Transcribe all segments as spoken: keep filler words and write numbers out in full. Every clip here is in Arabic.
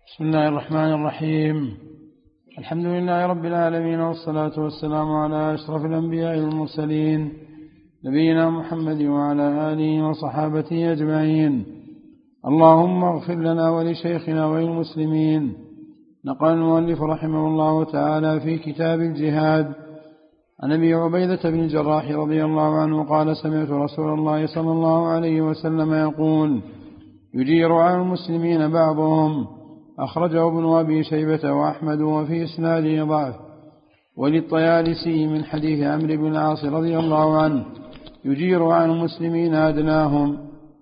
بسم الله الرحمن الرحيم. الحمد لله رب العالمين، والصلاة والسلام على أشرف الأنبياء والمرسلين، نبينا محمد وعلى آله وصحابته أجمعين. اللهم اغفر لنا ولشيخنا وللمسلمين. نقل المؤلف رحمه الله تعالى في كتاب الجهاد عن أبي عبيدة بن الجراح رضي الله عنه قال: سمعت رسول الله صلى الله عليه وسلم يقول: يجير على المسلمين بعضهم. أخرجه ابن أبي شيبة وأحمد وفي إسناده ضعف. وللطيالسي من حديث عمرو بن العاص رضي الله عنه: يجير عن المسلمين أدناهم.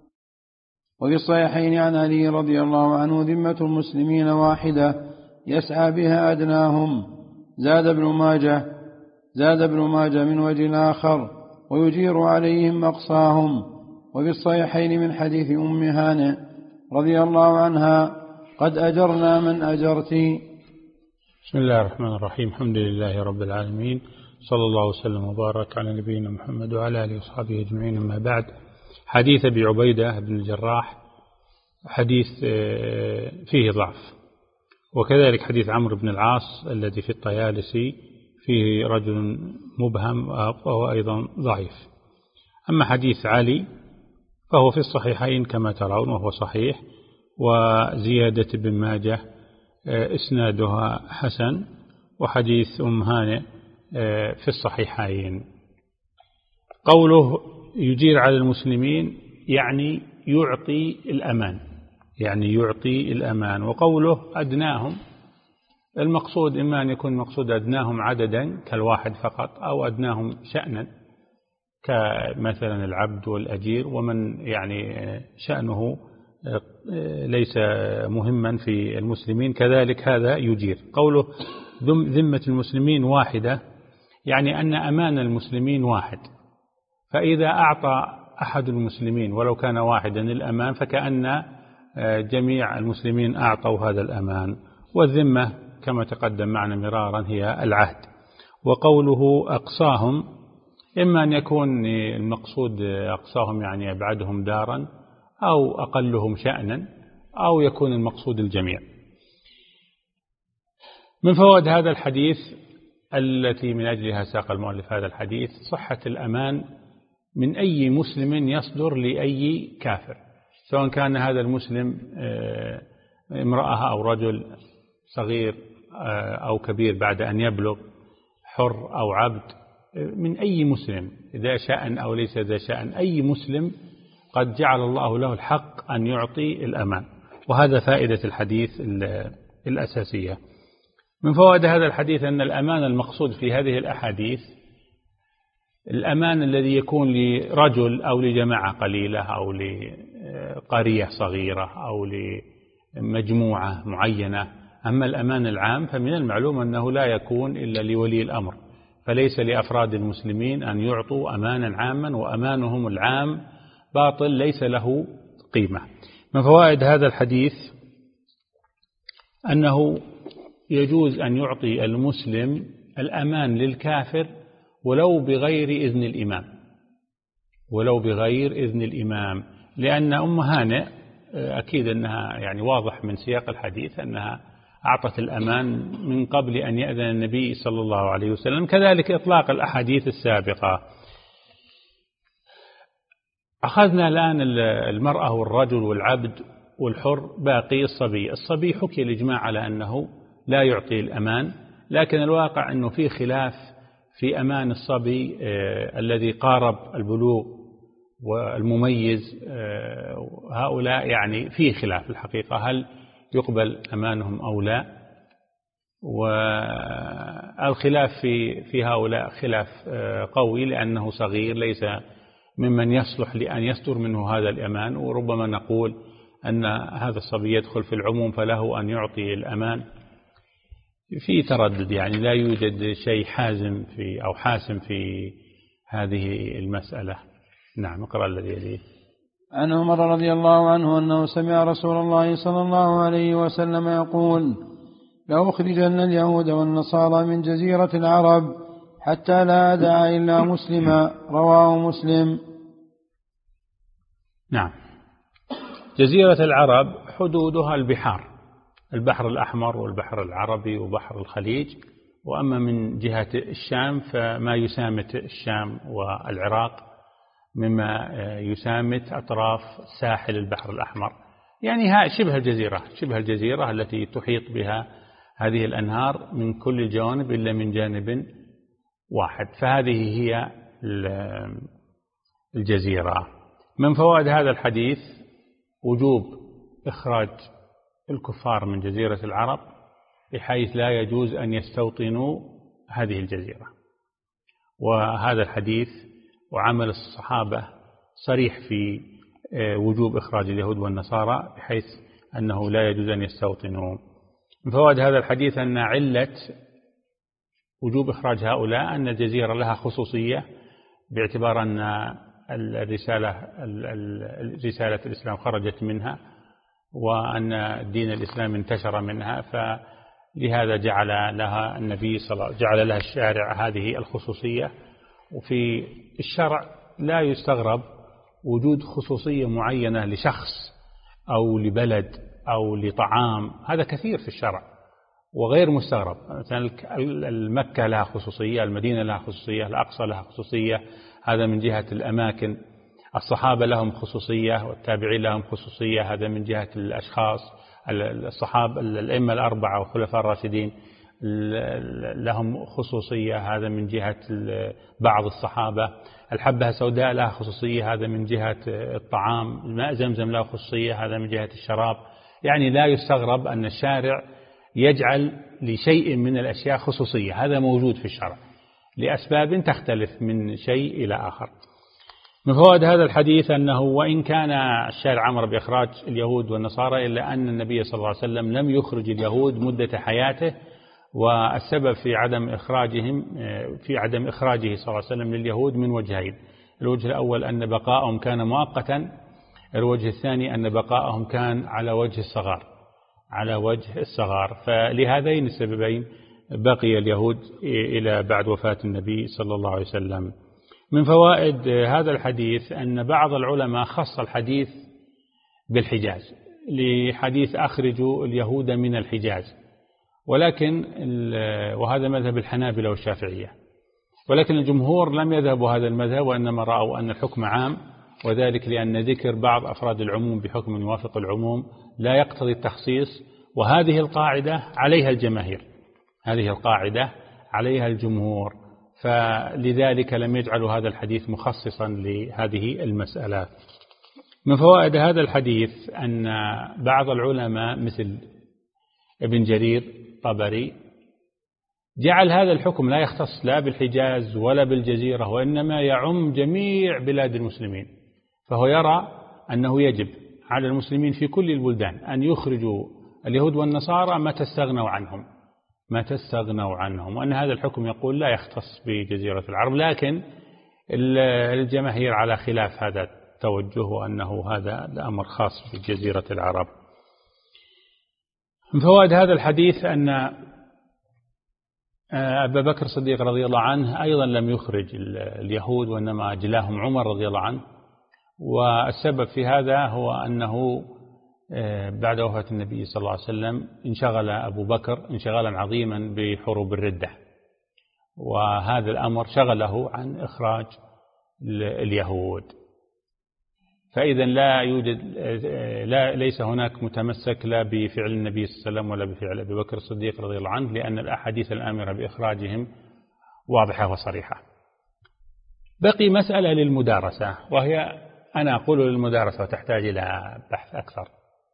وفي الصحيحين عن علي رضي الله عنه: ذمة المسلمين واحدة يسعى بها أدناهم. زاد ابن ماجه زاد ابن ماجه من وجه آخر: ويجير عليهم أقصاهم. وفي الصحيحين من حديث أم هانئ رضي الله عنها: قد أجرنا من أجرت. بسم الله الرحمن الرحيم. الحمد لله رب العالمين، صلى الله وسلم وبارك على نبينا محمد وعلى آله وصحبه أجمعين. أما بعد، حديث أبي عبيدة بن الجراح حديث فيه ضعف، وكذلك حديث عمرو بن العاص الذي في الطيالسي فيه رجل مبهم وهو أيضا ضعيف. أما حديث علي فهو في الصحيحين كما ترون وهو صحيح، وزيادة ابن ماجه إسنادها حسن، وحديث أم هانئ في الصحيحين. قوله يجير على المسلمين يعني يعطي الأمان، يعني يعطي الأمان. وقوله أدناهم، المقصود إما أن يكون مقصود أدناهم عددا كالواحد فقط، أو أدناهم شأنا كمثلا العبد والأجير، ومن يعني شأنه ليس مهما في المسلمين كذلك هذا يجير. قوله ذمة المسلمين واحدة يعني أن أمان المسلمين واحد، فإذا أعطى أحد المسلمين ولو كان واحدا الأمان فكأن جميع المسلمين أعطوا هذا الأمان. والذمة كما تقدم معنا مرارا هي العهد. وقوله أقصاهم، إما أن يكون المقصود أقصاهم يعني أبعدهم دارا أو أقلهم شأنا، أو يكون المقصود الجميع. من فوائد هذا الحديث التي من أجلها ساق المؤلف هذا الحديث صحة الأمان من أي مسلم يصدر لأي كافر، سواء كان هذا المسلم امرأة أو رجل صغير أو كبير بعد أن يبلغ، حر أو عبد، من أي مسلم ذا شأن أو ليس ذا شأن، أي مسلم قد جعل الله له الحق أن يعطي الأمان. وهذا فائدة الحديث الأساسية. من فوائد هذا الحديث أن الأمان المقصود في هذه الأحاديث الأمان الذي يكون لرجل أو لجماعة قليلة أو لقرية صغيرة أو لمجموعة معينة. أما الأمان العام فمن المعلوم أنه لا يكون إلا لولي الأمر، فليس لأفراد المسلمين أن يعطوا أمانا عاما، وأمانهم العام باطل ليس له قيمة. من فوائد هذا الحديث أنه يجوز أن يعطي المسلم الأمان للكافر ولو بغير إذن الإمام، ولو بغير إذن الإمام، لأن أم هانئ أكيد أنها يعني واضح من سياق الحديث أنها أعطت الأمان من قبل أن يأذن النبي صلى الله عليه وسلم. كذلك إطلاق الأحاديث السابقة. أخذنا الآن المرأة والرجل والعبد والحر، باقي الصبي. الصبي حكي الإجماع على أنه لا يعطي الأمان، لكن الواقع أنه في خلاف في أمان الصبي الذي قارب البلوغ والمميز. هؤلاء يعني في خلاف الحقيقة، هل يقبل أمانهم أو لا؟ والخلاف في في هؤلاء خلاف قوي، لأنه صغير ليس ممن يصلح لأن يصدر منه هذا الأمان. وربما نقول أن هذا الصبي يدخل في العموم فله أن يعطي الأمان. في تردد، يعني لا يوجد شيء حازم في أو حاسم في هذه المسألة. نعم، اقرأ الذي يليه. عن عمر رضي الله عنه أنه سمع رسول الله صلى الله عليه وسلم يقول: لأخرجن اليهود والنصارى من جزيرة العرب حتى لا أدع إلا مسلما. رواه مسلم. نعم. جزيرة العرب حدودها البحار، البحر الأحمر والبحر العربي وبحر الخليج. وأما من جهة الشام فما يسامت الشام والعراق مما يسامت أطراف ساحل البحر الأحمر، يعني ها شبه الجزيرة شبه الجزيرة التي تحيط بها هذه الأنهار من كل الجوانب إلا من جانب واحد، فهذه هي الجزيرة. من فوائد هذا الحديث وجوب إخراج الكفار من جزيرة العرب، بحيث لا يجوز أن يستوطنوا هذه الجزيرة. وهذا الحديث وعمل الصحابة صريح في وجوب إخراج اليهود والنصارى، بحيث أنه لا يجوز أن يستوطنوا. من فوائد هذا الحديث أن علة وجوب إخراج هؤلاء أن الجزيرة لها خصوصية، باعتبار أن الرسالة رسالة الإسلام خرجت منها، وأن الدين الإسلام انتشر منها، فلهذا جعل لها النبي صلى الله عليه وسلم جعل لها الشارع هذه الخصوصية. وفي الشرع لا يستغرب وجود خصوصية معينة لشخص أو لبلد أو لطعام، هذا كثير في الشرع وغير مستغرب. مثلا المكة لها خصوصية، المدينة لها خصوصية، الأقصى لها خصوصية، هذا من جهة الأماكن. الصحابة لهم خصوصية والتابعين لهم خصوصية، هذا من جهة الأشخاص. الصحابة الأئمة الأربعة والخلفاء الراشدين لهم خصوصية، هذا من جهة بعض الصحابة. الحبة السوداء لها خصوصية، هذا من جهة الطعام. الماء زمزم له خصوصية، هذا من جهة الشراب. يعني لا يستغرب أن الشارع يجعل لشيء من الأشياء خصوصية، هذا موجود في الشرع لأسباب تختلف من شيء إلى آخر. من فوائد هذا الحديث أنه وإن كان الشارع أمر بإخراج اليهود والنصارى، إلا أن النبي صلى الله عليه وسلم لم يخرج اليهود مدة حياته، والسبب في عدم إخراجهم في عدم إخراجه صلى الله عليه وسلم لليهود من وجهين. الوجه الأول أن بقاءهم كان مؤقتا، الوجه الثاني أن بقاءهم كان على وجه الصغار على وجه الصغار فلهذين السببين بقي اليهود إلى بعد وفاة النبي صلى الله عليه وسلم. من فوائد هذا الحديث أن بعض العلماء خص الحديث بالحجاز، لحديث أخرجوا اليهود من الحجاز، ولكن وهذا مذهب الحنابلة والشافعية، ولكن الجمهور لم يذهبوا هذا المذهب، وإنما رأوا أن الحكم عام، وذلك لأن ذكر بعض أفراد العموم بحكم يوافق العموم لا يقتضي التخصيص، وهذه القاعدة عليها الجماهير هذه القاعدة عليها الجمهور، فلذلك لم يجعلوا هذا الحديث مخصصا لهذه المسألة. من فوائد هذا الحديث أن بعض العلماء مثل ابن جرير طبري جعل هذا الحكم لا يختص لا بالحجاز ولا بالجزيرة، وإنما يعم جميع بلاد المسلمين، فهو يرى أنه يجب على المسلمين في كل البلدان أن يخرجوا اليهود والنصارى ما تستغنوا عنهم ما تستغنوا عنهم وأن هذا الحكم يقول لا يختص بجزيرة العرب، لكن الجماهير على خلاف هذا التوجه، وأنه هذا الأمر خاص بجزيرة العرب. من فوائد هذا الحديث أن أبا بكر الصديق رضي الله عنه أيضا لم يخرج اليهود، وإنما أجلاهم عمر رضي الله عنه، والسبب في هذا هو أنه بعد وفاة النبي صلى الله عليه وسلم انشغل أبو بكر انشغالا عظيما بحروب الردة، وهذا الأمر شغله عن إخراج اليهود. فإذا لا يوجد لا ليس هناك متمسك لا بفعل النبي صلى الله عليه وسلم ولا بفعل أبي بكر الصديق رضي الله عنه، لأن الأحاديث الآمرة بإخراجهم واضحة وصريحة. بقي مسألة للمدارسة، وهي أنا أقول للمدارسة وتحتاج إلى بحث أكثر.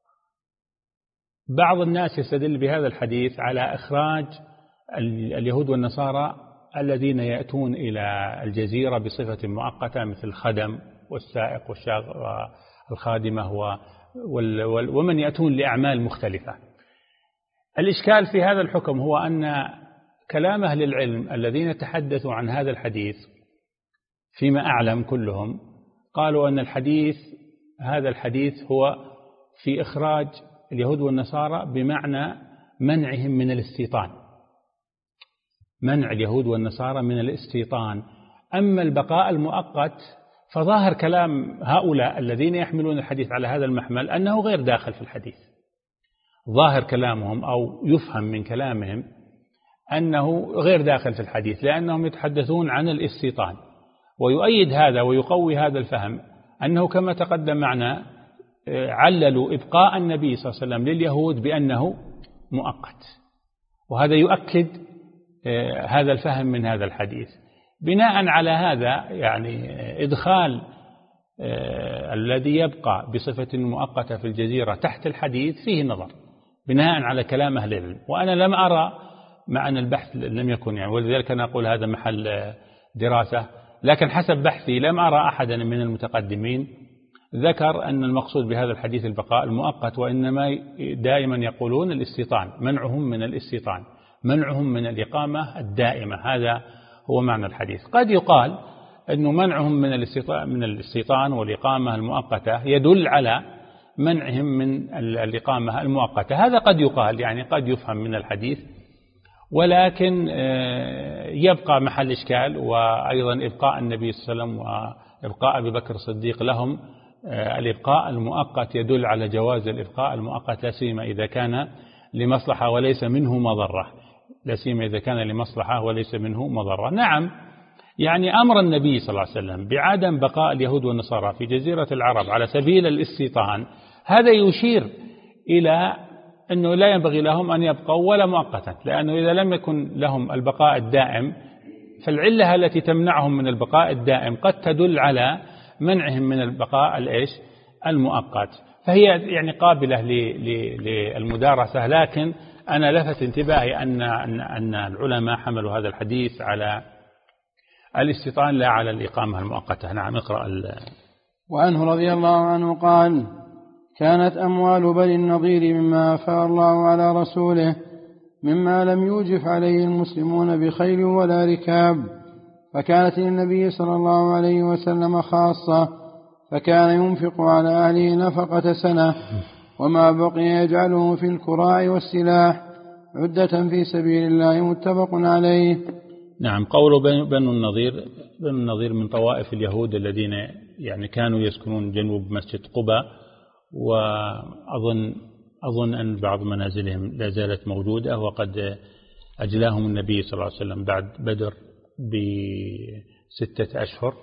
بعض الناس يستدل بهذا الحديث على إخراج اليهود والنصارى الذين يأتون إلى الجزيرة بصفة مؤقتة، مثل الخدم والسائق والخادمة ومن يأتون لأعمال مختلفة. الإشكال في هذا الحكم هو أن كلام أهل العلم الذين تحدثوا عن هذا الحديث فيما أعلم كلهم قالوا أن الحديث هذا الحديث هو في إخراج اليهود والنصارى بمعنى منعهم من الاستيطان، منع اليهود والنصارى من الاستيطان. أما البقاء المؤقت فظاهر كلام هؤلاء الذين يحملون الحديث على هذا المحمل أنه غير داخل في الحديث، ظاهر كلامهم أو يفهم من كلامهم أنه غير داخل في الحديث، لأنهم يتحدثون عن الاستيطان. ويؤيد هذا ويقوي هذا الفهم أنه كما تقدم معنا عللوا إبقاء النبي صلى الله عليه وسلم لليهود بأنه مؤقت، وهذا يؤكد هذا الفهم من هذا الحديث. بناء على هذا يعني إدخال الذي يبقى بصفة مؤقتة في الجزيرة تحت الحديث فيه نظر بناء على كلام أهل العلم، وأنا لم أرى مع أن البحث لم يكن يعني، ولذلك أنا أقول هذا محل دراسة، لكن حسب بحثي لم أرى أحدا من المتقدمين ذكر أن المقصود بهذا الحديث البقاء المؤقت، وإنما دائما يقولون الاستيطان، منعهم من الاستيطان، منعهم من الإقامة الدائمة، هذا هو معنى الحديث. قد يقال أنه منعهم من الاستيطان من الاستيطان والإقامة المؤقتة يدل على منعهم من الإقامة المؤقتة، هذا قد يقال يعني قد يفهم من الحديث، ولكن يبقى محل إشكال. وأيضا إبقاء النبي صلى الله عليه وسلم وإبقاء أبي بكر الصديق لهم الإبقاء المؤقت يدل على جواز الإبقاء المؤقت، لا سيما إذا كان لمصلحة وليس منه مضرة، لا سيما إذا كان لمصلحة وليس منه مضرة. نعم، يعني أمر النبي صلى الله عليه وسلم بعدم بقاء اليهود والنصارى في جزيرة العرب على سبيل الاستيطان، هذا يشير إلى أنه لا ينبغي لهم أن يبقوا ولا مؤقتا، لأنه إذا لم يكن لهم البقاء الدائم فالعلة التي تمنعهم من البقاء الدائم قد تدل على منعهم من البقاء الإيش المؤقت، فهي يعني قابلة للمدارسة. لكن أنا لفت انتباهي أن أن العلماء حملوا هذا الحديث على الاستيطان لا على الإقامة المؤقتة. نعم، اقرأ. وعنه رضي الله عنه قال: كانت أموال بني النضير مما أفاء الله على رسوله مما لم يوجف عليه المسلمون بخيل ولا ركاب، فكانت للنبي صلى الله عليه وسلم خاصة، فكان ينفق على أهله نفقة سنة، وما بقي يجعله في الكراع والسلاح عدة في سبيل الله، متفق عليه. نعم، قول بنو النضير، بنو النضير من طوائف اليهود الذين يعني كانوا يسكنون جنوب مسجد قباء، وأظن أظن أن بعض منازلهم لا زالت موجودة، وقد أجلاهم النبي صلى الله عليه وسلم بعد بدر بستة أشهر،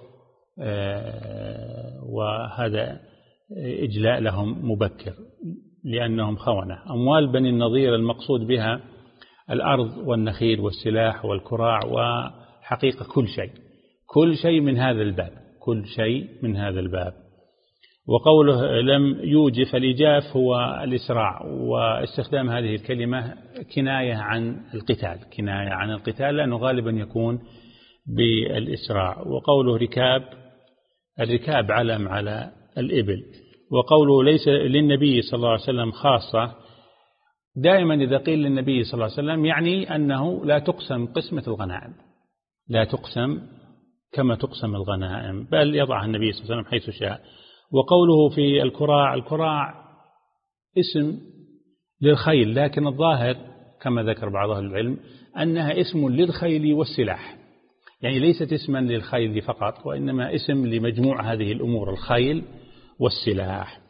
وهذا إجلاء لهم مبكر لأنهم خونة. أموال بني النضير المقصود بها الأرض والنخيل والسلاح والكراع، وحقيقة كل شيء كل شيء من هذا الباب كل شيء من هذا الباب. وقوله لم يوجف، الإجاف هو الإسراع، واستخدام هذه الكلمة كناية عن القتال كناية عن القتال لأنه غالبا يكون بالإسراع. وقوله ركاب، الركاب علم على الإبل. وقوله ليس للنبي صلى الله عليه وسلم خاصة، دائما إذا قيل للنبي صلى الله عليه وسلم يعني أنه لا تقسم قسمة الغنائم، لا تقسم كما تقسم الغنائم، بل يضعها النبي صلى الله عليه وسلم حيث شاء. وقوله في الكراع، الكراع اسم للخيل، لكن الظاهر كما ذكر بعض أهل العلم أنها اسم للخيل والسلاح، يعني ليست اسما للخيل فقط، وإنما اسم لمجموع هذه الأمور، الخيل والسلاح.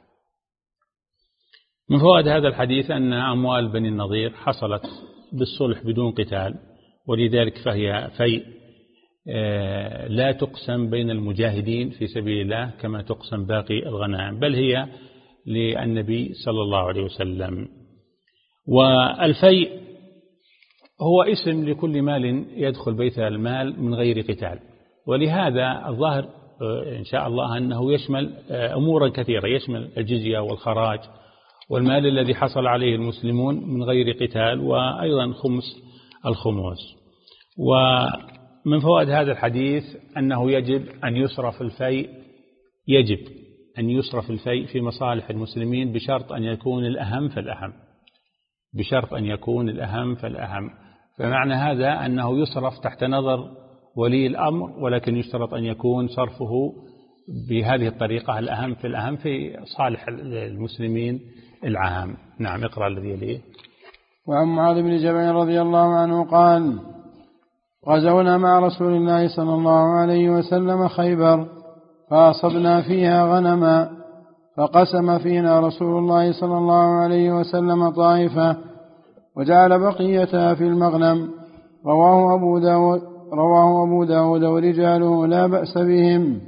من فوائد هذا الحديث أن أموال بني النضير حصلت بالصلح بدون قتال، ولذلك فهي في لا تقسم بين المجاهدين في سبيل الله كما تقسم باقي الغنائم، بل هي للنبي صلى الله عليه وسلم. والفيء هو اسم لكل مال يدخل بيت المال من غير قتال، ولهذا الظاهر إن شاء الله أنه يشمل أمورا كثيرة، يشمل الجزية والخراج والمال الذي حصل عليه المسلمون من غير قتال، وأيضا خمس الخمس. ومن فوائد هذا الحديث أنه يجب أن يصرف الفيء يجب أن يصرف الفيء في مصالح المسلمين بشرط أن يكون الأهم فالأهم بشرط أن يكون الأهم فالأهم فمعنى هذا أنه يصرف تحت نظر ولي الأمر، ولكن يشترط أن يكون صرفه بهذه الطريقة الأهم في الأهم في صالح المسلمين العام. نعم، اقرأ الذي يليه. وعن معاذ بن جبل رضي الله عنه قال: غزونا مع رسول الله صلى الله عليه وسلم خيبر، فأصبنا فيها غنما، فقسم فينا رسول الله صلى الله عليه وسلم طائفة وجعل بقيتها في المغنم. رواه أبو داود, رواه أبو داود ورجاله لا بأس بهم.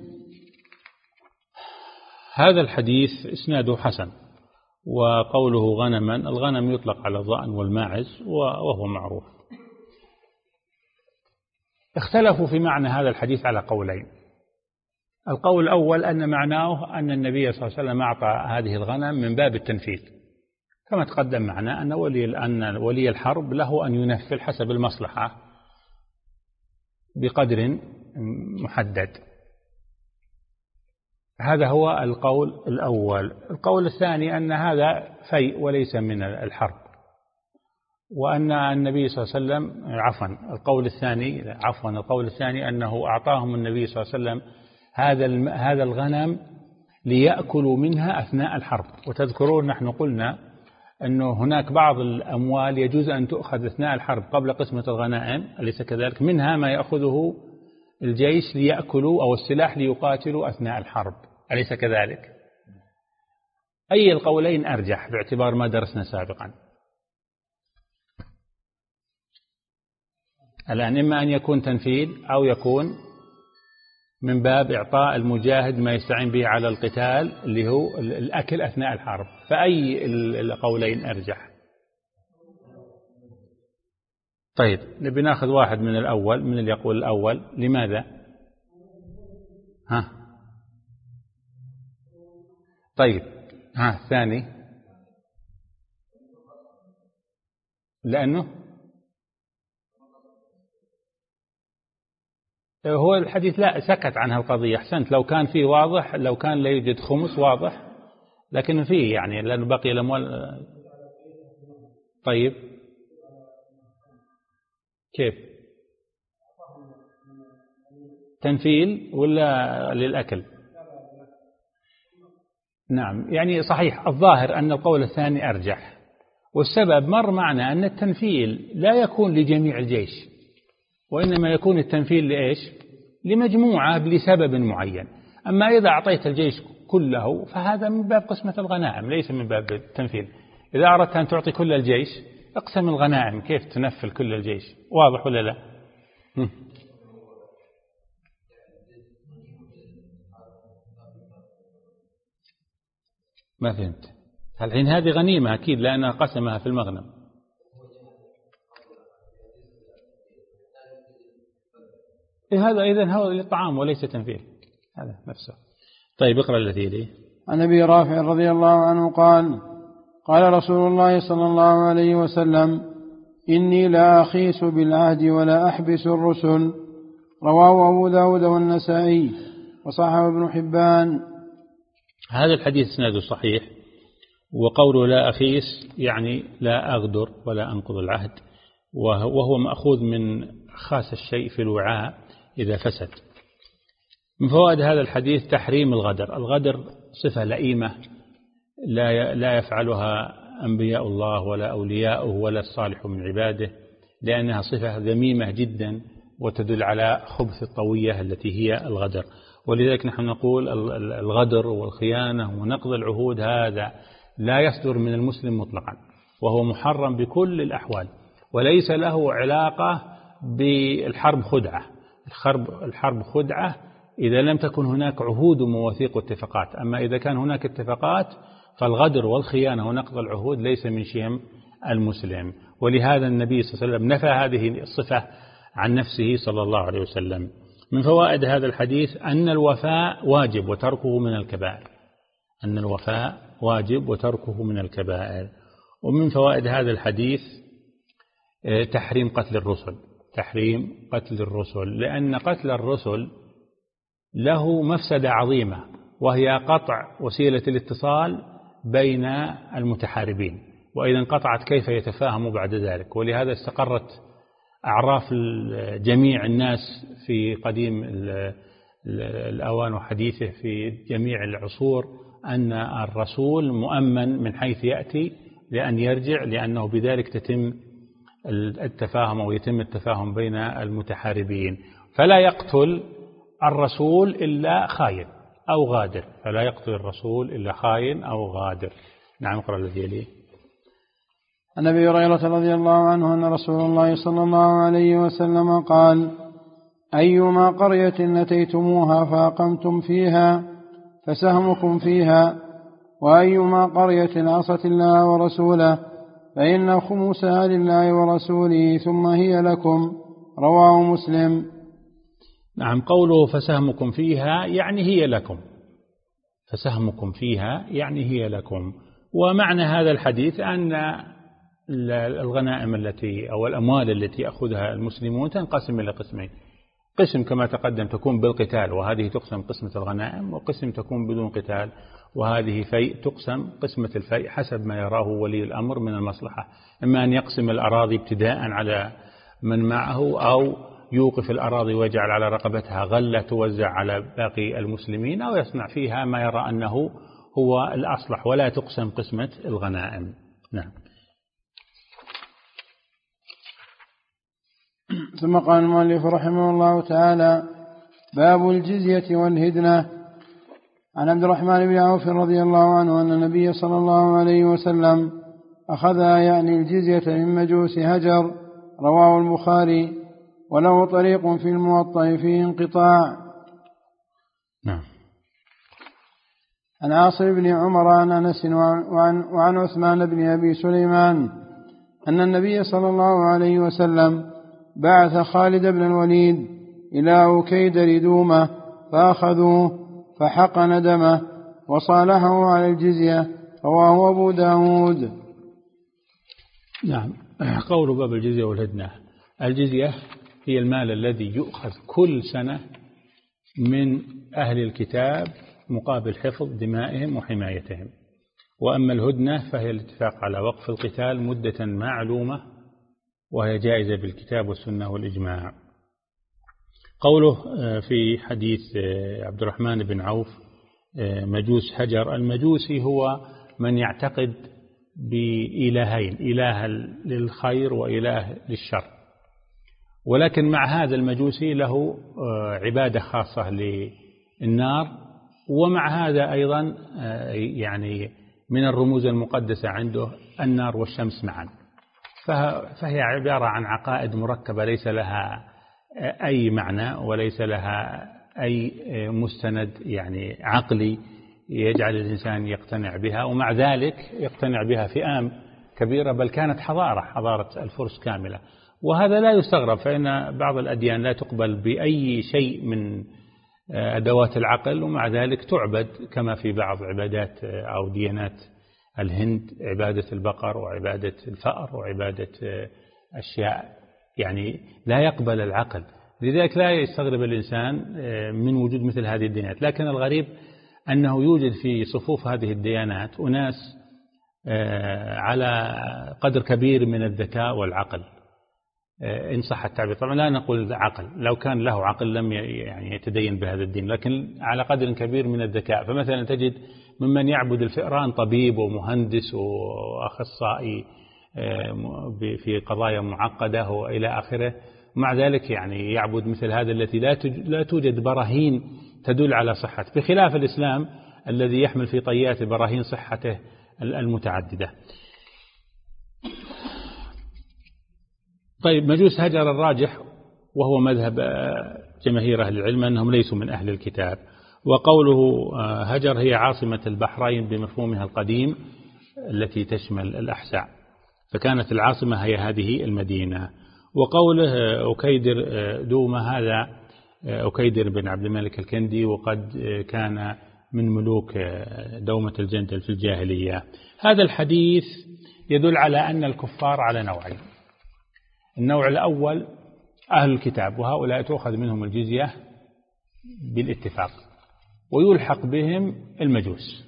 هذا الحديث إسناده حسن، وقوله غنما، الغنم يطلق على الضأن والماعز وهو معروف. اختلفوا في معنى هذا الحديث على قولين. القول الأول أن معناه أن النبي صلى الله عليه وسلم أعطى هذه الغنم من باب التنفيذ، كما تقدم معنا أن ولي, أن ولي الحرب له أن ينفذ حسب المصلحة بقدر محدد. هذا هو القول الأول. القول الثاني أن هذا فيء وليس من الحرب، وأن النبي صلى الله عليه وسلم عفوا القول الثاني عفوا القول الثاني أنه أعطاهم النبي صلى الله عليه وسلم هذا هذا الغنم ليأكلوا منها أثناء الحرب. وتذكرون نحن قلنا أنه هناك بعض الأموال يجوز أن تؤخذ أثناء الحرب قبل قسمة الغنائم، أليس كذلك؟ منها ما يأخذه الجيش ليأكلوا أو السلاح ليقاتلوا أثناء الحرب، أليس كذلك؟ أي القولين أرجح باعتبار ما درسنا سابقا؟ الآن إما أن يكون تنفيذ أو يكون من باب إعطاء المجاهد ما يستعين به على القتال اللي هو الأكل أثناء الحرب، فأي القولين أرجح؟ طيب نبي ناخذ واحد من الأول، من اللي يقول الأول. لماذا؟ ها طيب ها الثاني لأنه هو الحديث لا سكت عن هالقضية. أحسنت، لو كان فيه واضح، لو كان لا يوجد خمس واضح، لكن فيه يعني لأنه بقي الأموال. طيب كيف؟ تنفيل ولا للأكل؟ نعم يعني صحيح، الظاهر أن القول الثاني أرجح، والسبب مر معنا أن التنفيل لا يكون لجميع الجيش، وإنما يكون التنفيل لإيش؟ لمجموعة لسبب معين. أما إذا أعطيت الجيش كله فهذا من باب قسمة الغنائم ليس من باب التنفيل. إذا أردت أن تعطي كل الجيش اقسم الغنائم، كيف تنفل كل الجيش؟ واضح ولا لا؟ ما فهمت. الحين هذه غنيمة أكيد لأنها قسمها في المغنم. إيه هذا إذن هو للطعام وليس تنفيذ، هذا نفسه. طيب اقرأ الذي ليه. عن أبي رافع رضي الله عنه قال قال رسول الله صلى الله عليه وسلم إني لا أخيس بالعهد ولا أحبس الرسل. رواه أبو داود والنسائي وصححه ابن حبان. هذا الحديث اسناده صحيح، وقوله لا أخيس يعني لا أغدر ولا أنقض العهد، وهو مأخوذ من خاس الشيء في الوعاء إذا فسد. من فوائد هذا الحديث تحريم الغدر. الغدر صفة لئيمة لا لا يفعلها أنبياء الله ولا أولياؤه ولا الصالح من عباده، لأنها صفة ذميمة جدا وتدل على خبث الطوية التي هي الغدر. ولذلك نحن نقول الغدر والخيانة ونقض العهود هذا لا يصدر من المسلم مطلقا، وهو محرم بكل الأحوال، وليس له علاقة بالحرب خدعة. الحرب الحرب خدعة إذا لم تكن هناك عهود ومواثيق واتفاقات. أما إذا كان هناك اتفاقات فالغدر والخيانة ونقض العهود ليس من شيم المسلم. ولهذا النبي صلى الله عليه وسلم نفى هذه الصفة عن نفسه صلى الله عليه وسلم. من فوائد هذا الحديث أن الوفاء واجب وتركه من الكبائر. أن الوفاء واجب وتركه من الكبائر. ومن فوائد هذا الحديث تحريم قتل الرسل. تحريم قتل الرسل لأن قتل الرسل له مفسدة عظيمة، وهي قطع وسيلة الاتصال بين المتحاربين، وإذا انقطعت كيف يتفاهموا بعد ذلك. ولهذا استقرت أعراف جميع الناس في قديم الأوان وحديثه في جميع العصور أن الرسول مؤمن من حيث يأتي لأن يرجع، لأنه بذلك تتم التفاهم أو يتم التفاهم بين المتحاربين. فلا يقتل الرسول إلا خاين، أو غادر، فلا يقتل الرسول إلا خائن أو غادر. نعم، اقرأ الذي يليه. عن أبي هريرة رضي الله عنه أن رسول الله صلى الله عليه وسلم قال: أيما قرية أتيتموها فأقمتم فيها فسهمكم فيها، وأيما قرية عصت الله ورسوله فإن خمسها لله ورسوله ثم هي لكم. رواه مسلم. نعم، قوله فسهمكم فيها يعني هي لكم، فسهمكم فيها يعني هي لكم. ومعنى هذا الحديث أن الغنائم التي أو الأموال التي يأخذها المسلمون تنقسم إلى قسمين: قسم كما تقدم تكون بالقتال وهذه تقسم قسمة الغنائم، وقسم تكون بدون قتال وهذه فيء تقسم قسمة الفيء حسب ما يراه ولي الأمر من المصلحة، إما أن يقسم الأراضي ابتداء على من معه، أو يوقف الأراضي ويجعل على رقبتها غلة توزع على باقي المسلمين، أو يصنع فيها ما يرى أنه هو الأصلح، ولا تقسم قسمة الغنائم. نعم. ثم قال المؤلف رحمه الله تعالى: باب الجزية والهدنة. عن عبد الرحمن بن عوف رضي الله عنه أن النبي صلى الله عليه وسلم أخذها يعني الجزية من مجوس هجر. رواه البخاري، وله طريق في الموطأ فيه انقطاع. نعم. عن عاصم بن عمر عن أنس وعن, وعن عثمان بن أبي سليمان أن النبي صلى الله عليه وسلم بعث خالد بن الوليد إلى أكيدر دومة فأخذوه فحقن دمه وصالحه على الجزية. رواه أبو داود. نعم. قول باب الجزية والهدنة. الجزية هي المال الذي يؤخذ كل سنة من أهل الكتاب مقابل حفظ دمائهم وحمايتهم. وأما الهدنة فهي الاتفاق على وقف القتال مدة معلومة، وهي جائزة بالكتاب والسنة والإجماع. قوله في حديث عبد الرحمن بن عوف مجوس هجر، المجوسي هو من يعتقد بإلهين: إله للخير وإله للشر. ولكن مع هذا المجوسي له عبادة خاصة للنار، ومع هذا أيضا يعني من الرموز المقدسة عنده النار والشمس معا، فهي عبارة عن عقائد مركبة ليس لها أي معنى وليس لها أي مستند يعني عقلي يجعل الإنسان يقتنع بها، ومع ذلك يقتنع بها فئام كبيرة، بل كانت حضارة حضارة الفرس كاملة. وهذا لا يستغرب، فإن بعض الأديان لا تقبل بأي شيء من أدوات العقل، ومع ذلك تعبد، كما في بعض عبادات أو ديانات الهند عبادة البقر وعبادة الفأر وعبادة أشياء يعني لا يقبل العقل. لذلك لا يستغرب الإنسان من وجود مثل هذه الديانات. لكن الغريب أنه يوجد في صفوف هذه الديانات أناس على قدر كبير من الذكاء والعقل، إن صح التعبير. طبعا لا نقول عقل، لو كان له عقل لم يعني يتدين بهذا الدين، لكن على قدر كبير من الذكاء. فمثلا تجد ممن يعبد الفئران طبيب ومهندس وأخصائي في قضايا معقدة وإلى آخره، مع ذلك يعني يعبد مثل هذا التي لا توجد براهين تدل على صحته، بخلاف الإسلام الذي يحمل في طيات براهين صحته المتعددة. طيب، مجوس هجر الراجح وهو مذهب جماهير أهل العلم أنهم ليسوا من أهل الكتاب. وقوله هجر هي عاصمة البحرين بمفهومها القديم التي تشمل الأحساء، فكانت العاصمة هي هذه المدينة. وقوله أكيدر دومة هذا أكيدر بن عبد الملك الكندي، وقد كان من ملوك دومة الجندل في الجاهلية. هذا الحديث يدل على أن الكفار على نوعين: النوع الأول أهل الكتاب، وهؤلاء تؤخذ منهم الجزية بالاتفاق، ويلحق بهم المجوس.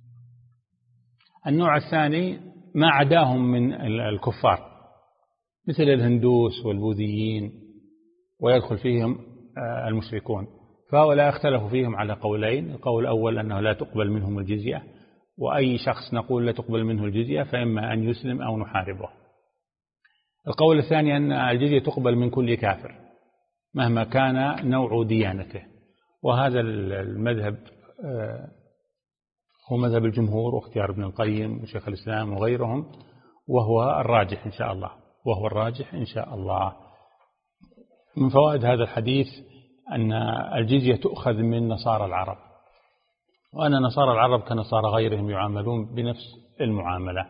النوع الثاني ما عداهم من الكفار مثل الهندوس والبوذيين، ويدخل فيهم المشركون، فهؤلاء اختلفوا فيهم على قولين: القول الأول أنه لا تقبل منهم الجزية، وأي شخص نقول لا تقبل منه الجزية فإما أن يسلم أو نحاربه. القول الثاني أن الجزية تقبل من كل كافر مهما كان نوع ديانته، وهذا المذهب هو مذهب الجمهور واختيار ابن القيم وشيخ الإسلام وغيرهم، وهو الراجح إن شاء الله وهو الراجح إن شاء الله. من فوائد هذا الحديث أن الجزية تؤخذ من نصارى العرب، وأن نصارى العرب كنصارى غيرهم يعاملون بنفس المعاملة،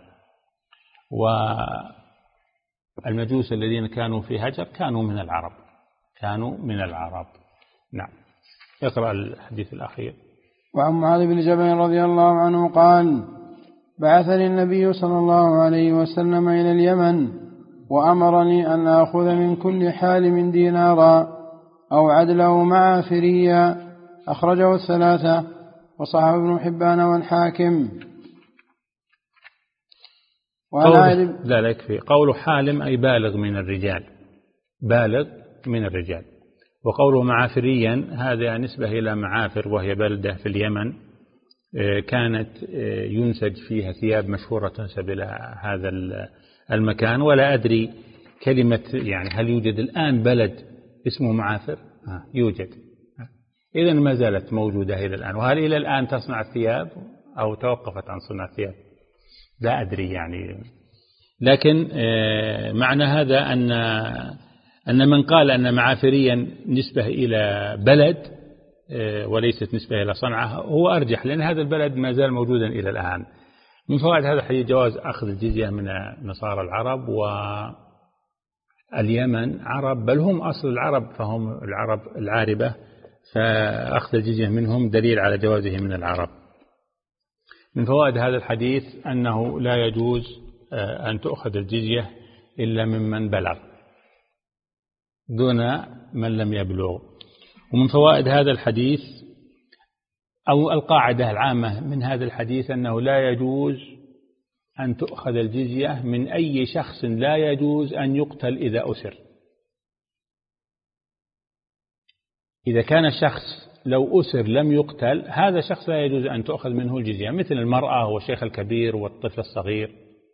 والمجوس الذين كانوا في هجر كانوا من العرب كانوا من العرب. نعم. اقرأ الحديث الأخير. وعن معاذ بن جبل رضي الله عنه قال: بعثني النبي صلى الله عليه وسلم إلى اليمن وأمرني أن آخذ من كل حالم دينارا أو عدله معافريا. أخرجه الثلاثة وصححه ابن حبان والحاكم. قول ذلك في قول حالم أي بالغ من الرجال بالغ من الرجال وقوله معافريا هذا نسبة إلى معافر وهي بلدة في اليمن كانت ينسج فيها ثياب مشهورة تنسب إلى هذا المكان، ولا أدري كلمة يعني هل يوجد الآن بلد اسمه معافر؟ آه يوجد، إذن ما زالت موجودة إلى الآن. وهل إلى الآن تصنع الثياب أو توقفت عن صنع الثياب؟ لا أدري يعني. لكن معنى هذا أن أن من قال أن معافريا نسبة إلى بلد وليست نسبة إلى صنعاء هو أرجح، لأن هذا البلد ما زال موجودا إلى الآن. من فوائد هذا الحديث جواز أخذ الجزية من نصارى العرب، واليمن عرب بل هم أصل العرب فهم العرب العاربة، فأخذ الجزية منهم دليل على جوازه من العرب. من فوائد هذا الحديث أنه لا يجوز أن تؤخذ الجزية إلا ممن بلغ دون من لم يبلغ. ومن فوائد هذا الحديث أو القاعدة العامة من هذا الحديث أنه لا يجوز أن تؤخذ الجزية من أي شخص لا يجوز أن يقتل إذا أسر. إذا كان الشخص لو أسر لم يقتل هذا شخص لا يجوز أن تؤخذ منه الجزية، مثل المرأة والشيخ الكبير والطفل الصغير.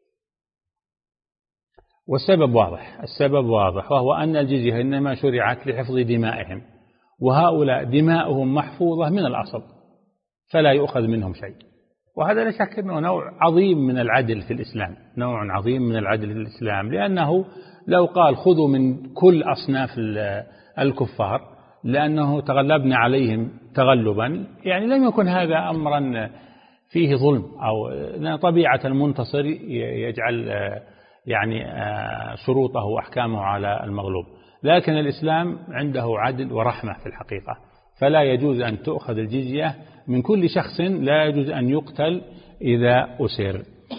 والسبب واضح السبب واضح وهو أن الجزية إنما شرعت لحفظ دمائهم، وهؤلاء دماؤهم محفوظة من الأصل فلا يؤخذ منهم شيء. وهذا لا شك أنه نوع عظيم من العدل في الإسلام نوع عظيم من العدل في الإسلام لأنه لو قال خذوا من كل أصناف الكفار لأنه تغلبنا عليهم تغلبا، يعني لم يكن هذا أمرا فيه ظلم، أو طبيعة المنتصر يجعل يعني شروطه وأحكامه على المغلوب. لكن الإسلام عنده عدل ورحمة في الحقيقة، فلا يجوز أن تؤخذ الجزية من كل شخص لا يجوز أن يقتل إذا أسر.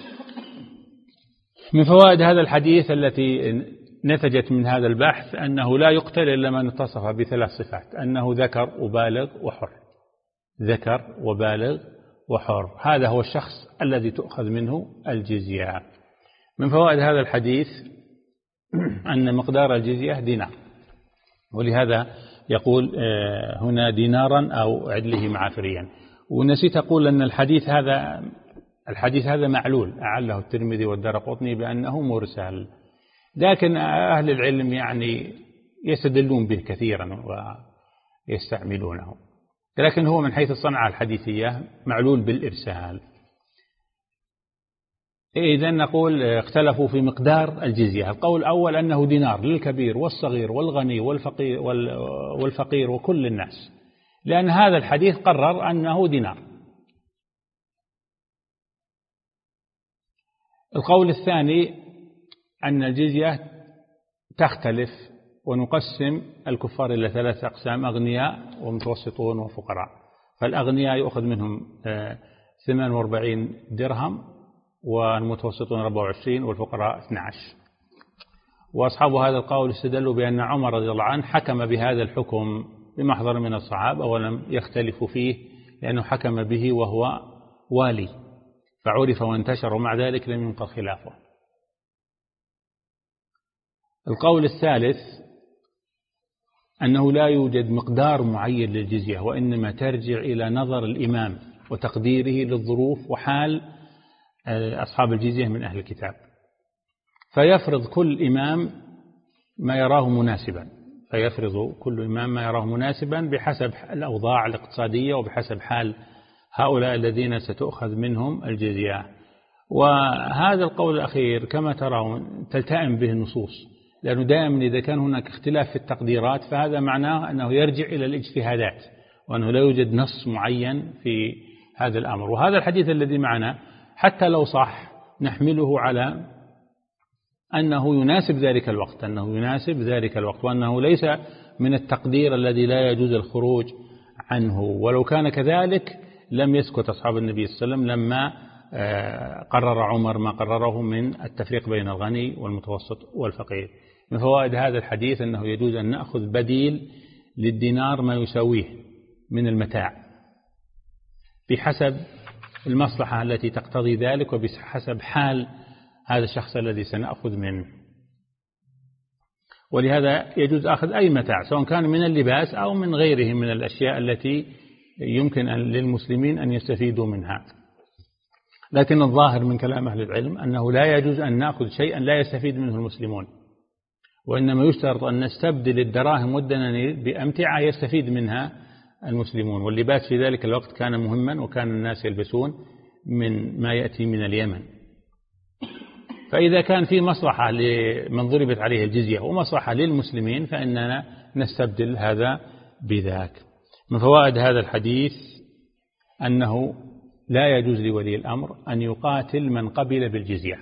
من فوائد هذا الحديث التي نتجت من هذا البحث أنه لا يقتل إلا من اتصف بثلاث صفات: أنه ذكر وبالغ وحر ذكر وبالغ وحر هذا هو الشخص الذي تؤخذ منه الجزية. من فوائد هذا الحديث أن مقدار الجزية دينار، ولهذا يقول هنا دينارا أو عدله معافريا. ونسيت أقول أن الحديث هذا الحديث هذا معلول، أعله الترمذي والدارقطني بأنه مرسل، لكن أهل العلم يعني يستدلون به كثيرا ويستعملونه، لكن هو من حيث الصنعة الحديثية معلول بالإرسال. إذن نقول اختلفوا في مقدار الجزية. القول الأول أنه دينار للكبير والصغير والغني والفقير, والفقير وكل الناس، لأن هذا الحديث قرر أنه دينار. القول الثاني أن الجزية تختلف، ونقسم الكفار إلى ثلاث أقسام: أغنياء ومتوسطون وفقراء. فالأغنياء يأخذ منهم ثمانية وأربعين درهم، والمتوسطون أربعة وعشرين، والفقراء اثني عشر. وأصحاب هذا القول استدلوا بأن عمر رضي الله عنه حكم بهذا الحكم بمحضر من الصحابة ولم يختلفوا فيه، لأنه حكم به وهو والي فعرف وانتشر، ومع ذلك لم ينقض خلافه. القول الثالث أنه لا يوجد مقدار معين للجزية، وإنما ترجع إلى نظر الإمام وتقديره للظروف وحال أصحاب الجزية من أهل الكتاب، فيفرض كل إمام ما يراه مناسبا فيفرض كل إمام ما يراه مناسبا بحسب الأوضاع الاقتصادية وبحسب حال هؤلاء الذين ستؤخذ منهم الجزية. وهذا القول الأخير كما ترون تلتئم به النصوص، لأنه دائما إذا كان هناك اختلاف في التقديرات فهذا معناه أنه يرجع إلى الاجتهادات، وأنه لا يوجد نص معين في هذا الأمر. وهذا الحديث الذي معنا حتى لو صح نحمله على أنه يناسب ذلك الوقت، أنه يناسب ذلك الوقت، وأنه ليس من التقدير الذي لا يجوز الخروج عنه. ولو كان كذلك لم يسكت أصحاب النبي صلى الله عليه وسلم لما قرر عمر ما قرره من التفريق بين الغني والمتوسط والفقير. من فوائد هذا الحديث أنه يجوز أن نأخذ بديل للدينار ما يساويه من المتاع بحسب المصلحة التي تقتضي ذلك وبحسب حال هذا الشخص الذي سنأخذ منه. ولهذا يجوز أخذ أي متاع سواء كان من اللباس أو من غيره من الأشياء التي يمكن أن للمسلمين أن يستفيدوا منها. لكن الظاهر من كلام أهل العلم أنه لا يجوز أن نأخذ شيئا لا يستفيد منه المسلمون، وإنما يشترط أن نستبدل الدراهم والدنانير بأمتعة يستفيد منها المسلمون. واللباس في ذلك الوقت كان مهما، وكان الناس يلبسون من ما يأتي من اليمن. فإذا كان في مصلحة لمن ضربت عليه الجزية ومصلحة للمسلمين فإننا نستبدل هذا بذاك. من فوائد هذا الحديث أنه لا يجوز لولي الأمر أن يقاتل من قبل بالجزية.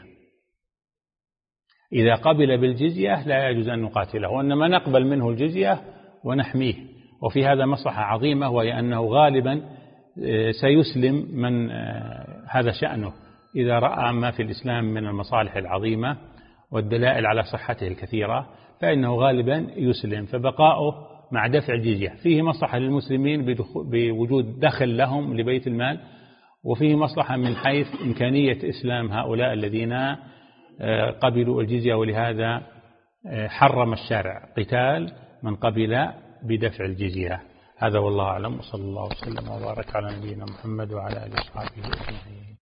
إذا قبل بالجزية لا يجوز أن نقاتله، وإنما نقبل منه الجزية ونحميه. وفي هذا مصلحة عظيمة، وهي أنه غالبا سيسلم من هذا شأنه إذا رأى ما في الإسلام من المصالح العظيمة والدلائل على صحته الكثيرة فإنه غالبا يسلم. فبقاؤه مع دفع الجزية فيه مصلحة للمسلمين بوجود دخل لهم لبيت المال، وفيه مصلحة من حيث إمكانية إسلام هؤلاء الذين قبلوا الجزية. ولهذا حرم الشارع قتال من قبل بدفع الجزية. هذا والله أعلم، وصلى الله وسلم وبارك على نبينا محمد وعلى آله وصحبه أجمعين.